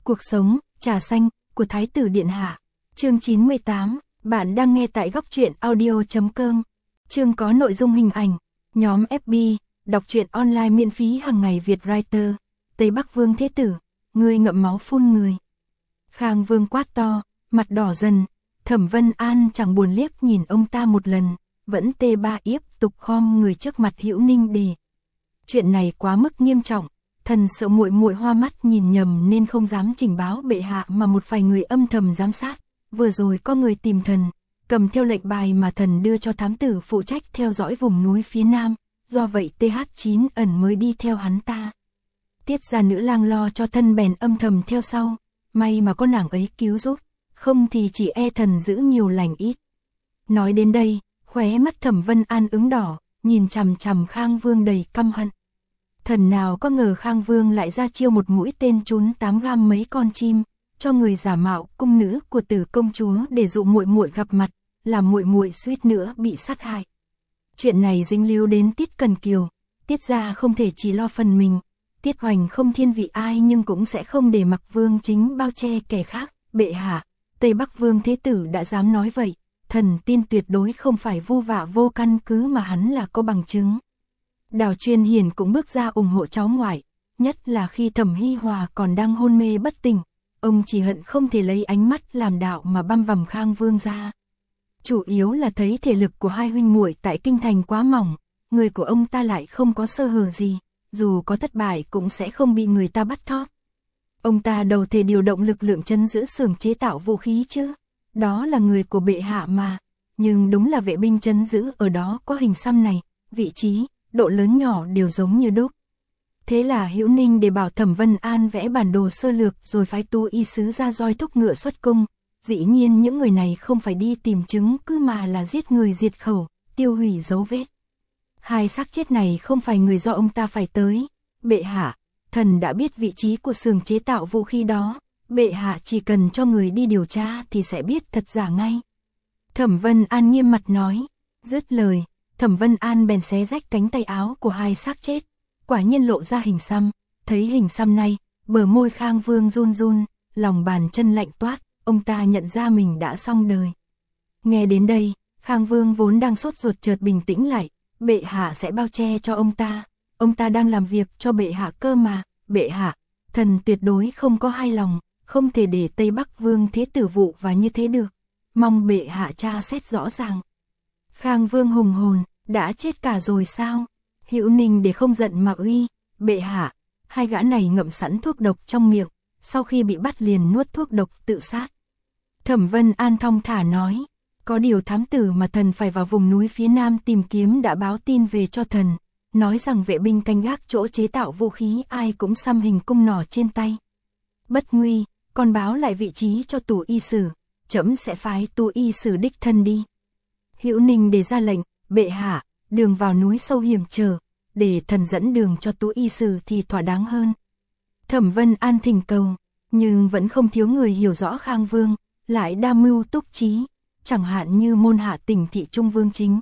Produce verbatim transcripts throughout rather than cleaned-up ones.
Cuộc sống, trà xanh, của Thái tử Điện Hạ. Chương chín mươi tám, bạn đang nghe tại góc truyện audio chấm com. Chương có nội dung hình ảnh, nhóm ép bê, đọc truyện online miễn phí hàng ngày Việt Writer, Tây Bắc Vương Thế Tử, người ngậm máu phun người. Khang Vương quát to, mặt đỏ dần, Thẩm Vân An chẳng buồn liếc nhìn ông ta một lần, vẫn tê ba yếp tục khom người trước mặt Hữu Ninh Đề. Chuyện này quá mức nghiêm trọng, thần sợ muội muội hoa mắt nhìn nhầm nên không dám trình báo bệ hạ mà một vài người âm thầm giám sát. Vừa rồi có người tìm thần, cầm theo lệnh bài mà thần đưa cho thám tử phụ trách theo dõi vùng núi phía nam, do vậy tê hát chín ẩn mới đi theo hắn ta. Tiết gia nữ lang lo cho thân bèn âm thầm theo sau, may mà có nàng ấy cứu giúp, không thì chỉ e thần giữ nhiều lành ít. Nói đến đây, khóe mắt Thẩm Vân An ửng đỏ, nhìn chằm chằm Khang Vương đầy căm hận. Thần nào có ngờ Khang Vương lại ra chiêu một mũi tên trúng tám gam mấy con chim, cho người giả mạo cung nữ của Tử công chúa để dụ muội muội gặp mặt, làm muội muội suýt nữa bị sát hại. Chuyện này dính líu đến Tiết Cần Kiều, Tiết gia không thể chỉ lo phần mình, Tiết Hoành không thiên vị ai nhưng cũng sẽ không để mặc Vương chính bao che kẻ khác. Bệ hạ, Tây Bắc Vương Thế Tử đã dám nói vậy, thần tin tuyệt đối không phải vu vạ vô căn cứ mà hắn là có bằng chứng. Đào Chuyên Hiền cũng bước ra ủng hộ cháu ngoại, nhất là khi Thẩm Hi Hòa còn đang hôn mê bất tỉnh, ông chỉ hận không thể lấy ánh mắt làm đạo mà băm vằm Khang Vương ra. Chủ yếu là thấy thể lực của hai huynh muội tại kinh thành quá mỏng, người của ông ta lại không có sơ hở gì, dù có thất bại cũng sẽ không bị người ta bắt thóp. Ông ta đầu thể điều động lực lượng trấn giữ xưởng chế tạo vũ khí chứ, đó là người của bệ hạ mà, nhưng đúng là vệ binh trấn giữ ở đó có hình xăm này, vị trí, độ lớn nhỏ đều giống như đúc. Thế là Hữu Ninh để bảo Thẩm Vân An vẽ bản đồ sơ lược rồi phái tu y sứ ra roi thúc ngựa xuất cung. Dĩ nhiên những người này không phải đi tìm chứng cứ mà là giết người diệt khẩu, tiêu hủy dấu vết. Hai xác chết này không phải người do ông ta phải tới. Bệ hạ, thần đã biết vị trí của xưởng chế tạo vũ khí đó, bệ hạ chỉ cần cho người đi điều tra thì sẽ biết thật giả ngay. Thẩm Vân An nghiêm mặt nói. Dứt lời, Thẩm Vân An bèn xé rách cánh tay áo của hai xác chết, quả nhiên lộ ra hình xăm. Thấy hình xăm này, bờ môi Khang Vương run run, lòng bàn chân lạnh toát, ông ta nhận ra mình đã xong đời. Nghe đến đây, Khang Vương vốn đang sốt ruột chợt bình tĩnh lại, bệ hạ sẽ bao che cho ông ta, ông ta đang làm việc cho bệ hạ cơ mà. Bệ hạ, thần tuyệt đối không có hai lòng, không thể để Tây Bắc Vương Thế Tử vụ và như thế được, mong bệ hạ tra xét rõ ràng. Khang Vương hùng hồn, đã chết cả rồi sao? Hữu Ninh để không giận mà uy, bệ hạ, hai gã này ngậm sẵn thuốc độc trong miệng, sau khi bị bắt liền nuốt thuốc độc tự sát. Thẩm Vân An thong thả nói, có điều thám tử mà thần phải vào vùng núi phía nam tìm kiếm đã báo tin về cho thần, nói rằng vệ binh canh gác chỗ chế tạo vũ khí ai cũng xăm hình cung nỏ trên tay. Bất nguy, còn báo lại vị trí cho tù y sử, trẫm sẽ phái tù y sử đích thân đi. Hữu Ninh để ra lệnh, bệ hạ, đường vào núi sâu hiểm trở, để thần dẫn đường cho tù y sử thì thỏa đáng hơn. Thẩm Vân An thỉnh cầu, nhưng vẫn không thiếu người hiểu rõ Khang Vương, lại đa mưu túc trí, chẳng hạn như môn hạ Tỉnh Thị Trung Vương Chính.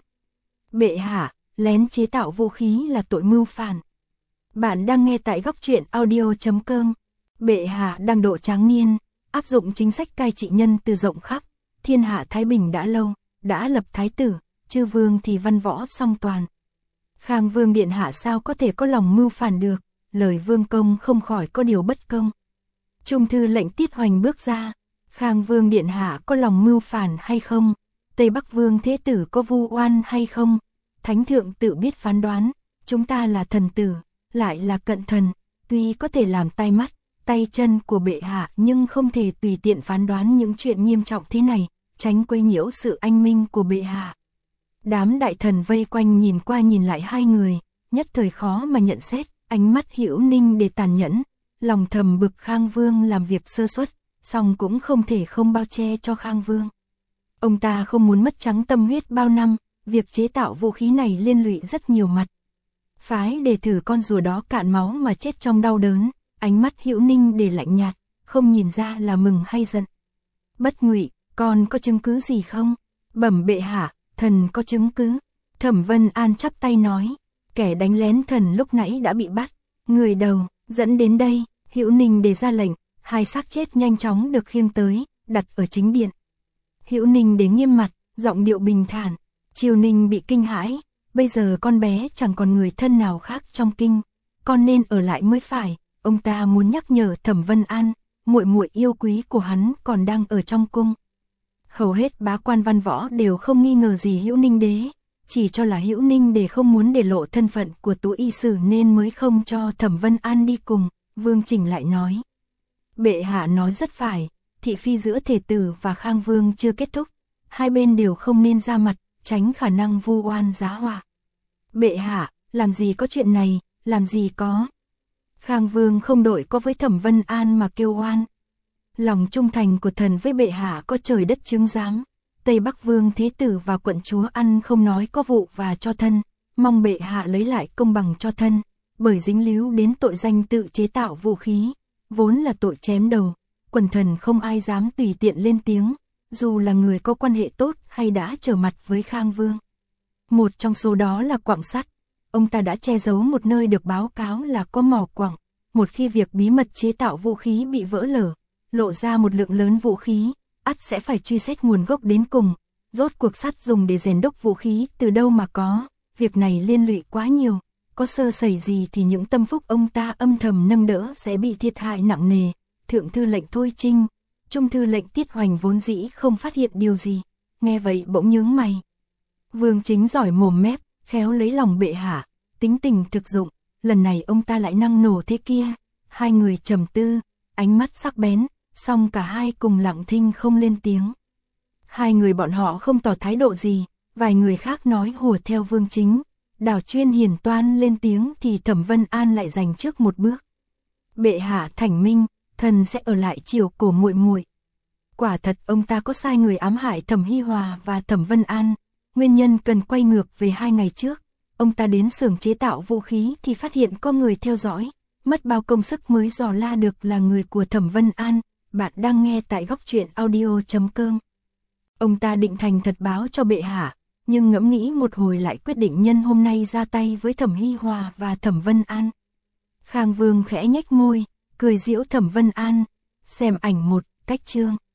Bệ hạ, lén chế tạo vũ khí là tội mưu phản. Bạn đang nghe tại góc truyện audio chấm com. Bệ hạ đang độ tráng niên, áp dụng chính sách cai trị nhân từ rộng khắp, thiên hạ thái bình đã lâu, đã lập thái tử, chư vương thì văn võ song toàn. Khang Vương điện hạ sao có thể có lòng mưu phản được, lời vương công không khỏi có điều bất công. Trung thư lệnh Tiết Hoành bước ra, Khang Vương điện hạ có lòng mưu phản hay không? Tây Bắc Vương Thế Tử có vu oan hay không? Thánh thượng tự biết phán đoán, chúng ta là thần tử, lại là cận thần, tuy có thể làm tay mắt, tay chân của bệ hạ nhưng không thể tùy tiện phán đoán những chuyện nghiêm trọng thế này, tránh quấy nhiễu sự anh minh của bệ hạ. Đám đại thần vây quanh nhìn qua nhìn lại hai người, nhất thời khó mà nhận xét, ánh mắt Hữu Ninh để tàn nhẫn, lòng thầm bực Khang Vương làm việc sơ suất, song cũng không thể không bao che cho Khang Vương. Ông ta không muốn mất trắng tâm huyết bao năm, việc chế tạo vũ khí này liên lụy rất nhiều mặt. Phái để thử con rùa đó cạn máu mà chết trong đau đớn, ánh mắt Hữu Ninh để lạnh nhạt, không nhìn ra là mừng hay giận. Bất Ngụy, con có chứng cứ gì không? Bẩm bệ hạ, thần có chứng cứ. Thẩm Vân An chắp tay nói, kẻ đánh lén thần lúc nãy đã bị bắt, người đầu, dẫn đến đây. Hữu Ninh đề ra lệnh, hai xác chết nhanh chóng được khiêng tới, đặt ở chính điện. Hữu Ninh Đế nghiêm mặt, giọng điệu bình thản. Triều Ninh bị kinh hãi, bây giờ con bé chẳng còn người thân nào khác trong kinh, con nên ở lại mới phải. Ông ta muốn nhắc nhở Thẩm Vân An, muội muội yêu quý của hắn còn đang ở trong cung. Hầu hết bá quan văn võ đều không nghi ngờ gì Hữu Ninh Đế, chỉ cho là Hữu Ninh Đế không muốn để lộ thân phận của Tú Y Sử nên mới không cho Thẩm Vân An đi cùng. Vương Trình lại nói, bệ hạ nói rất phải, thị phi giữa Thể Tử và Khang Vương chưa kết thúc, hai bên đều không nên ra mặt, tránh khả năng vu oan giá họa. Bệ hạ, làm gì có chuyện này, làm gì có. Khang Vương không đội có với Thẩm Vân An mà kêu oan. Lòng trung thành của thần với bệ hạ có trời đất chứng giám. Tây Bắc Vương Thế Tử và quận chúa ăn không nói có vụ và cho thân, mong bệ hạ lấy lại công bằng cho thân, bởi dính líu đến tội danh tự chế tạo vũ khí, vốn là tội chém đầu, quần thần không ai dám tùy tiện lên tiếng, dù là người có quan hệ tốt hay đã trở mặt với Khang Vương. Một trong số đó là quặng sắt, ông ta đã che giấu một nơi được báo cáo là có mỏ quặng, một khi việc bí mật chế tạo vũ khí bị vỡ lở, lộ ra một lượng lớn vũ khí, ắt sẽ phải truy xét nguồn gốc đến cùng, rốt cuộc sắt dùng để rèn đúc vũ khí từ đâu mà có, việc này liên lụy quá nhiều, có sơ sẩy gì thì những tâm phúc ông ta âm thầm nâng đỡ sẽ bị thiệt hại nặng nề. Thượng thư lệnh Thôi Trinh, trung thư lệnh Tiết Hoành vốn dĩ không phát hiện điều gì, nghe vậy bỗng nhướng mày. Vương Chính giỏi mồm mép, khéo lấy lòng bệ hạ, tính tình thực dụng, lần này ông ta lại năng nổ thế kia. Hai người trầm tư, ánh mắt sắc bén, song cả hai cùng lặng thinh không lên tiếng. Hai người bọn họ không tỏ thái độ gì, vài người khác nói hùa theo Vương Chính. Đào Chuyên hiền toan lên tiếng thì Thẩm Vân An lại giành trước một bước. Bệ hạ thảnh minh, thần sẽ ở lại chiều cổ muội muội. Quả thật ông ta có sai người ám hại Thẩm Hi Hòa và Thẩm Vân An, nguyên nhân cần quay ngược về hai ngày trước. Ông ta đến xưởng chế tạo vũ khí thì phát hiện có người theo dõi, mất bao công sức mới dò la được là người của Thẩm Vân An. Bạn đang nghe tại góc truyện audio chấm com. Ông ta định thành thật báo cho bệ hạ, nhưng ngẫm nghĩ một hồi lại quyết định nhân hôm nay ra tay với Thẩm Hi Hòa và Thẩm Vân An. Khang Vương khẽ nhếch môi, cười giễu Thẩm Vân An, xem ảnh một, cách chương.